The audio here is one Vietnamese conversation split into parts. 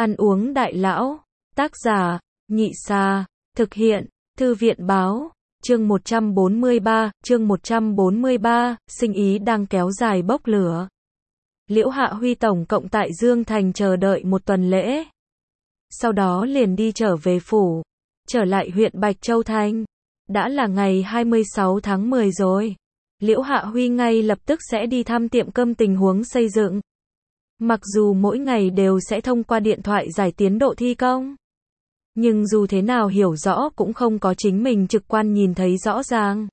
Ăn uống đại lão. Tác giả, Nhị Xa. Thực hiện, Thư viện báo. Chương 143, sinh ý đang kéo dài bốc lửa. Liễu Hạ Huy tổng cộng tại Dương Thành chờ đợi một tuần lễ. Sau đó liền đi trở về phủ, trở lại huyện Bạch Châu Thành. Đã là ngày 26 tháng 10 rồi. Liễu Hạ Huy ngay lập tức sẽ đi thăm tiệm cơm tình huống xây dựng. Mặc dù mỗi ngày đều sẽ thông qua điện thoại giải tiến độ thi công, nhưng dù thế nào hiểu rõ cũng không có chính mình trực quan nhìn thấy rõ ràng.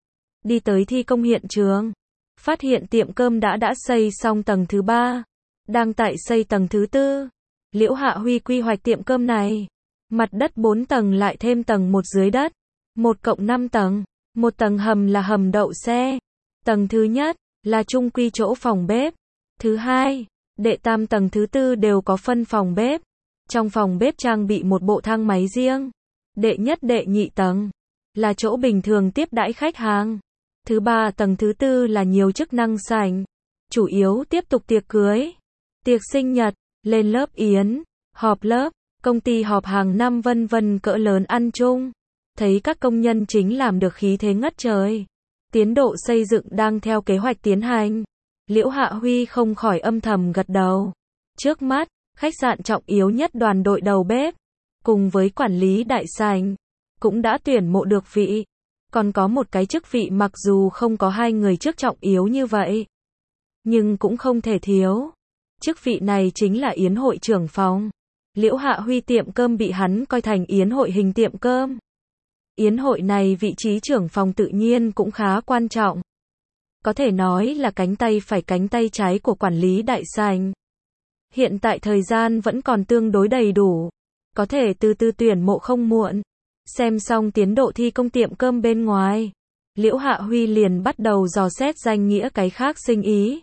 Đi tới thi công hiện trường, phát hiện tiệm cơm đã xây xong tầng thứ 3, đang tại xây tầng thứ 4. Liễu Hạ Huy quy hoạch tiệm cơm này, mặt đất 4 tầng lại thêm tầng 1 dưới đất, 1 cộng 5 tầng, một tầng hầm là hầm đậu xe, tầng thứ nhất là chung quy chỗ phòng bếp, thứ hai, đệ tam tầng thứ 4 đều có phân phòng bếp. Trong phòng bếp trang bị một bộ thang máy riêng. Đệ nhất đệ nhị tầng là chỗ bình thường tiếp đãi khách hàng. Thứ ba tầng thứ 4 là nhiều chức năng sảnh, chủ yếu tiếp tục tiệc cưới, tiệc sinh nhật, lên lớp yến, họp lớp, công ty họp hàng năm vân vân cỡ lớn ăn chung. Thấy các công nhân chính làm được khí thế ngất trời. Tiến độ xây dựng đang theo kế hoạch tiến hành. Liễu Hạ Huy không khỏi âm thầm gật đầu. Trước mắt, khách sạn trọng yếu nhất đoàn đội đầu bếp, cùng với quản lý đại sảnh, cũng đã tuyển mộ được vị. Còn có một cái chức vị mặc dù không có hai người trước trọng yếu như vậy, nhưng cũng không thể thiếu. Chức vị này chính là yến hội trưởng phòng. Liễu Hạ Huy tiệm cơm bị hắn coi thành yến hội hình tiệm cơm. Yến hội này vị trí trưởng phòng tự nhiên cũng khá quan trọng. Có thể nói là cánh tay phải cánh tay trái của quản lý đại sảnh. Hiện tại thời gian vẫn còn tương đối đầy đủ, có thể từ từ tuyển mộ không muộn. Xem xong tiến độ thi công tiệm cơm bên ngoài, Liễu Hạ Huy liền bắt đầu dò xét danh nghĩa cái khác sinh ý.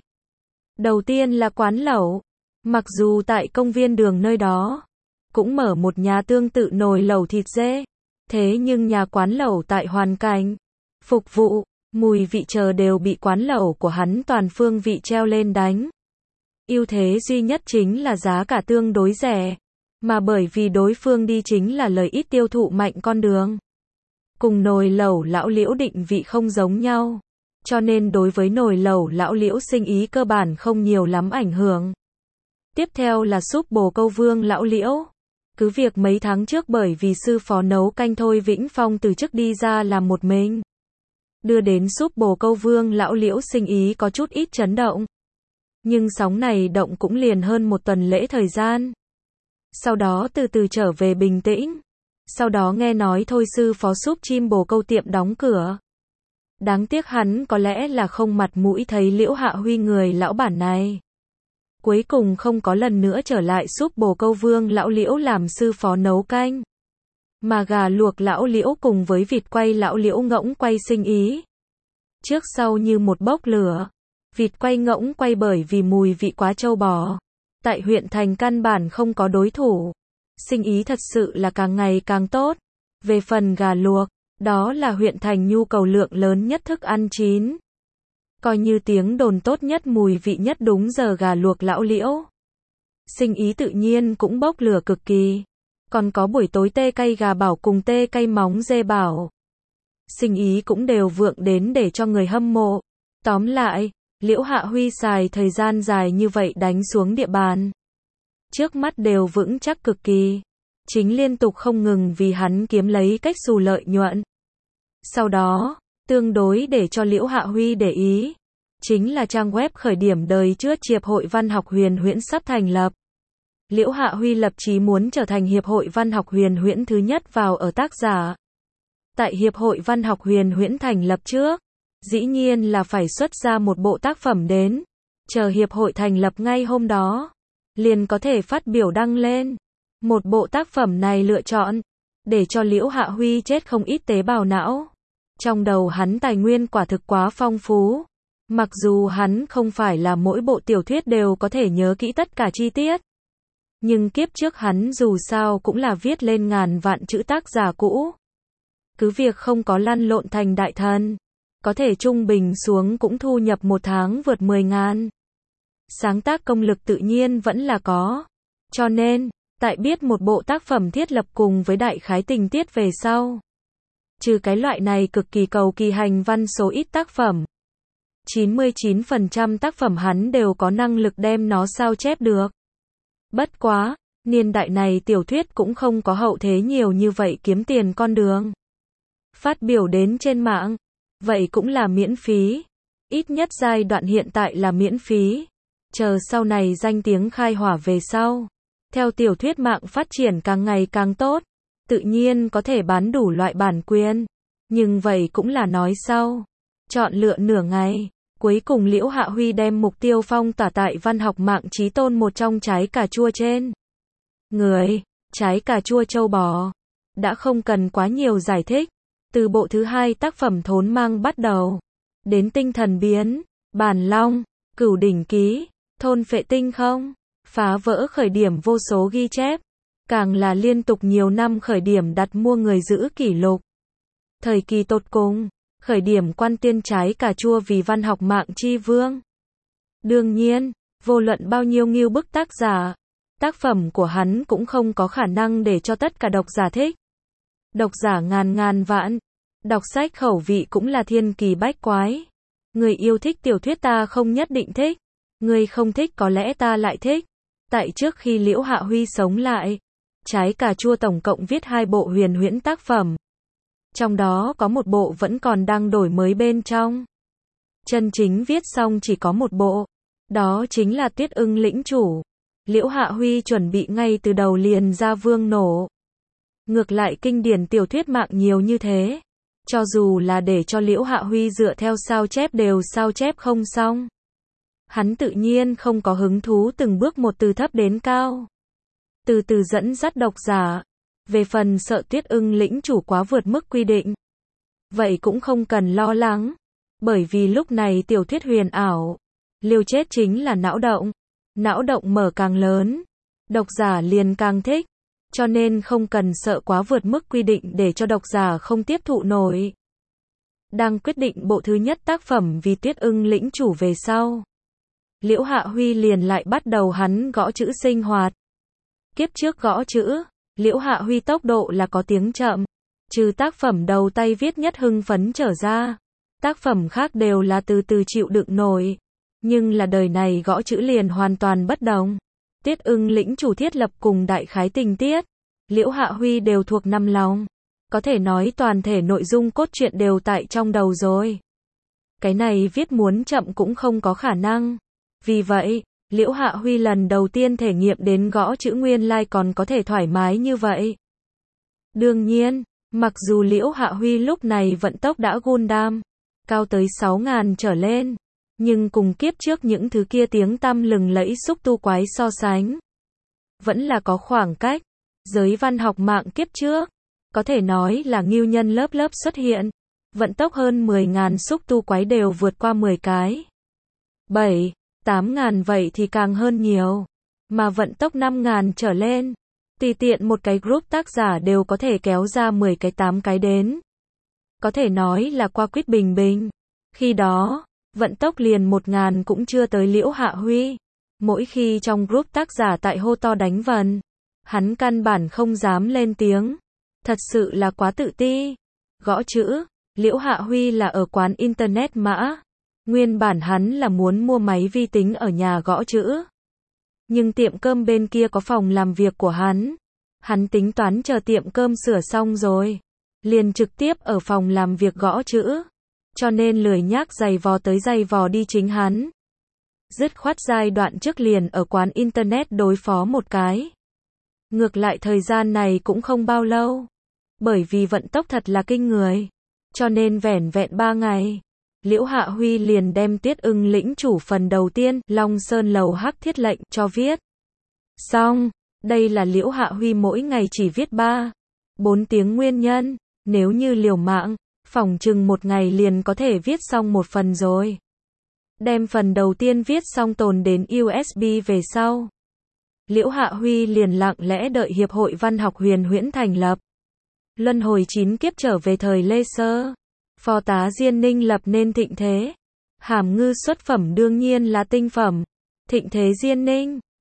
Đầu tiên là quán lẩu. Mặc dù tại công viên đường nơi đó cũng mở một nhà tương tự nồi lẩu thịt dê, thế nhưng nhà quán lẩu tại hoàn cảnh, phục vụ, mùi vị chờ đều bị quán lẩu của hắn toàn phương vị treo lên đánh. Ưu thế duy nhất chính là giá cả tương đối rẻ, mà bởi vì đối phương đi chính là lợi ích tiêu thụ mạnh con đường. Cùng nồi lẩu lão Liễu định vị không giống nhau, cho nên đối với nồi lẩu lão Liễu sinh ý cơ bản không nhiều lắm ảnh hưởng. Tiếp theo là súp bồ câu vương lão Liễu. Cứ việc mấy tháng trước bởi vì sư phó nấu canh Thôi Vĩnh Phong từ chức đi ra làm một mình, đưa đến súp bồ câu vương lão Liễu sinh ý có chút ít chấn động. Nhưng sóng này động cũng liền hơn một tuần lễ thời gian. Sau đó từ từ trở về bình tĩnh. Sau đó nghe nói thôi sư phó súp chim bồ câu tiệm đóng cửa. Đáng tiếc hắn có lẽ là không mặt mũi thấy Liễu Hạ Huy người lão bản này. Cuối cùng không có lần nữa trở lại súp bồ câu vương lão Liễu làm sư phó nấu canh. Mà gà luộc lão Liễu cùng với vịt quay lão Liễu ngỗng quay sinh ý. Trước sau như một bốc lửa. Vịt quay ngỗng quay bởi vì mùi vị quá trâu bò. Tại huyện thành căn bản không có đối thủ. Sinh ý thật sự là càng ngày càng tốt. Về phần gà luộc, đó là huyện thành nhu cầu lượng lớn nhất thức ăn chín. Coi như tiếng đồn tốt nhất mùi vị nhất đúng giờ gà luộc lão Liễu. Sinh ý tự nhiên cũng bốc lửa cực kỳ. Còn có buổi tối tê cay gà bảo cùng tê cay móng dê bảo. Sinh ý cũng đều vượng đến để cho người hâm mộ. Tóm lại, Liễu Hạ Huy xài thời gian dài như vậy đánh xuống địa bàn. Trước mắt đều vững chắc cực kỳ. Chính liên tục không ngừng vì hắn kiếm lấy cách xù lợi nhuận. Sau đó, tương đối để cho Liễu Hạ Huy để ý, chính là trang web khởi điểm đời trước Hiệp hội Văn học Huyền Huyễn sắp thành lập. Liễu Hạ Huy lập chí muốn trở thành Hiệp hội Văn học Huyền Huyễn thứ nhất vào ở tác giả. Tại Hiệp hội Văn học Huyền Huyễn thành lập trước, dĩ nhiên là phải xuất ra một bộ tác phẩm đến. Chờ Hiệp hội thành lập ngay hôm đó, liền có thể phát biểu đăng lên. Một bộ tác phẩm này lựa chọn, để cho Liễu Hạ Huy chết không ít tế bào não. Trong đầu hắn tài nguyên quả thực quá phong phú. Mặc dù hắn không phải là mỗi bộ tiểu thuyết đều có thể nhớ kỹ tất cả chi tiết. Nhưng kiếp trước hắn dù sao cũng là viết lên ngàn vạn chữ tác giả cũ. Cứ việc không có lăn lộn thành đại thần, có thể trung bình xuống cũng thu nhập một tháng vượt 10.000. Sáng tác công lực tự nhiên vẫn là có. Cho nên, Tại biết một bộ tác phẩm thiết lập cùng với đại khái tình tiết về sau. Trừ cái loại này cực kỳ cầu kỳ hành văn số ít tác phẩm. 99% tác phẩm hắn đều có năng lực đem nó sao chép được. Bất quá, niên đại này tiểu thuyết cũng không có hậu thế nhiều như vậy kiếm tiền con đường. Phát biểu đến trên mạng, vậy cũng là miễn phí. Ít nhất giai đoạn hiện tại là miễn phí. Chờ sau này danh tiếng khai hỏa về sau. Theo tiểu thuyết mạng phát triển càng ngày càng tốt, tự nhiên có thể bán đủ loại bản quyền. Nhưng vậy cũng là nói sau. Chọn lựa nửa ngày, cuối cùng Liễu Hạ Huy đem mục tiêu phong tỏa tại văn học mạng chí tôn một trong trái cà chua trên. Người, trái cà chua châu bò. Đã không cần quá nhiều giải thích. Từ bộ thứ 2 tác phẩm Thốn Mang bắt đầu. Đến Tinh Thần Biến, Bản Long, Cửu Đỉnh Ký, Thôn Phệ Tinh Không. Phá vỡ khởi điểm vô số ghi chép. Càng là liên tục nhiều năm khởi điểm đặt mua người giữ kỷ lục. Thời kỳ tột cùng, khởi điểm quan tiên trái cà chua vì văn học mạng chi vương. Đương nhiên, vô luận bao nhiêu nghiêu bức tác giả, tác phẩm của hắn cũng không có khả năng để cho tất cả độc giả thích. Độc giả ngàn vạn, đọc sách khẩu vị cũng là thiên kỳ bách quái. Người yêu thích tiểu thuyết ta không nhất định thích, người không thích có lẽ ta lại thích. Tại trước khi Liễu Hạ Huy sống lại, trái cà chua tổng cộng viết 2 bộ huyền huyễn tác phẩm. Trong đó có một bộ vẫn còn đang đổi mới bên trong. Chân chính viết xong chỉ có một bộ. Đó chính là Tuyết Ưng Lĩnh Chủ. Liễu Hạ Huy chuẩn bị ngay từ đầu liền ra vương nổ. Ngược lại kinh điển tiểu thuyết mạng nhiều như thế. Cho dù là để cho Liễu Hạ Huy dựa theo sao chép đều sao chép không xong. Hắn tự nhiên không có hứng thú từng bước một từ thấp đến cao. Từ từ dẫn dắt độc giả. Về phần sợ Tuyết Ưng Lĩnh Chủ quá vượt mức quy định. Vậy cũng không cần lo lắng. Bởi vì lúc này tiểu thuyết huyền ảo. Liều chết chính là não động. Não động mở càng lớn. Độc giả liền càng thích. Cho nên không cần sợ quá vượt mức quy định để cho độc giả không tiếp thụ nổi. Đang quyết định bộ thứ nhất tác phẩm vì Tuyết Ưng Lĩnh Chủ về sau. Liễu Hạ Huy liền lại bắt đầu hắn gõ chữ sinh hoạt. Kiếp trước gõ chữ, Liễu Hạ Huy tốc độ là có tiếng chậm. Trừ tác phẩm đầu tay viết nhất hưng phấn trở ra. Tác phẩm khác đều là từ từ chịu đựng nổi. Nhưng là đời này gõ chữ liền hoàn toàn bất đồng. Tuyết Ưng Lĩnh Chủ thiết lập cùng đại khái tình tiết. Liễu Hạ Huy đều thuộc nằm lòng. Có thể nói toàn thể nội dung cốt truyện đều tại trong đầu rồi. Cái này viết muốn chậm cũng không có khả năng. Vì vậy, Liễu Hạ Huy lần đầu tiên thể nghiệm đến gõ chữ nguyên lai còn có thể thoải mái như vậy. Đương nhiên, mặc dù Liễu Hạ Huy lúc này vận tốc đã Gundam, cao tới 6.000 trở lên, nhưng cùng kiếp trước những thứ kia tiếng tăm lừng lẫy xúc tu quái so sánh, vẫn là có khoảng cách. Giới văn học mạng kiếp trước, có thể nói là ngưu nhân lớp lớp xuất hiện, vận tốc hơn 10.000 xúc tu quái đều vượt qua 10 cái. 7, 8.000 vậy thì càng hơn nhiều. Mà vận tốc 5.000 trở lên, tùy tiện một cái group tác giả đều có thể kéo ra 10 cái 8 cái đến. Có thể nói là qua quýt bình bình. Khi đó, vận tốc liền 1.000 cũng chưa tới Liễu Hạ Huy. Mỗi khi trong group tác giả tại hô to đánh vần, hắn căn bản không dám lên tiếng. Thật sự là quá tự ti. Gõ chữ, Liễu Hạ Huy là ở quán internet mã. Nguyên bản hắn là muốn mua máy vi tính ở nhà gõ chữ. Nhưng tiệm cơm bên kia có phòng làm việc của hắn. Hắn tính toán chờ tiệm cơm sửa xong rồi. Liền trực tiếp ở phòng làm việc gõ chữ. Cho nên lười nhác giày vò tới giày vò đi chính hắn. Dứt khoát giai đoạn trước liền ở quán internet đối phó một cái. Ngược lại thời gian này cũng không bao lâu. Bởi vì vận tốc thật là kinh người. Cho nên vẻn vẹn 3 ngày. Liễu Hạ Huy liền đem Tuyết Ưng Lĩnh Chủ phần đầu tiên, Long Sơn Lầu Hắc Thiết Lệnh, cho viết. Xong, đây là Liễu Hạ Huy mỗi ngày chỉ viết 3-4 tiếng nguyên nhân, nếu như liều mạng, phỏng chừng một ngày liền có thể viết xong một phần rồi. Đem phần đầu tiên viết xong tồn đến USB về sau. Liễu Hạ Huy liền lặng lẽ đợi Hiệp hội Văn học Huyền huyễn thành lập. Luân hồi 9 kiếp trở về thời Lê Sơ. Phò tá Diên Ninh lập nên thịnh thế. Hàm ngư xuất phẩm đương nhiên là tinh phẩm. Thịnh thế Diên Ninh.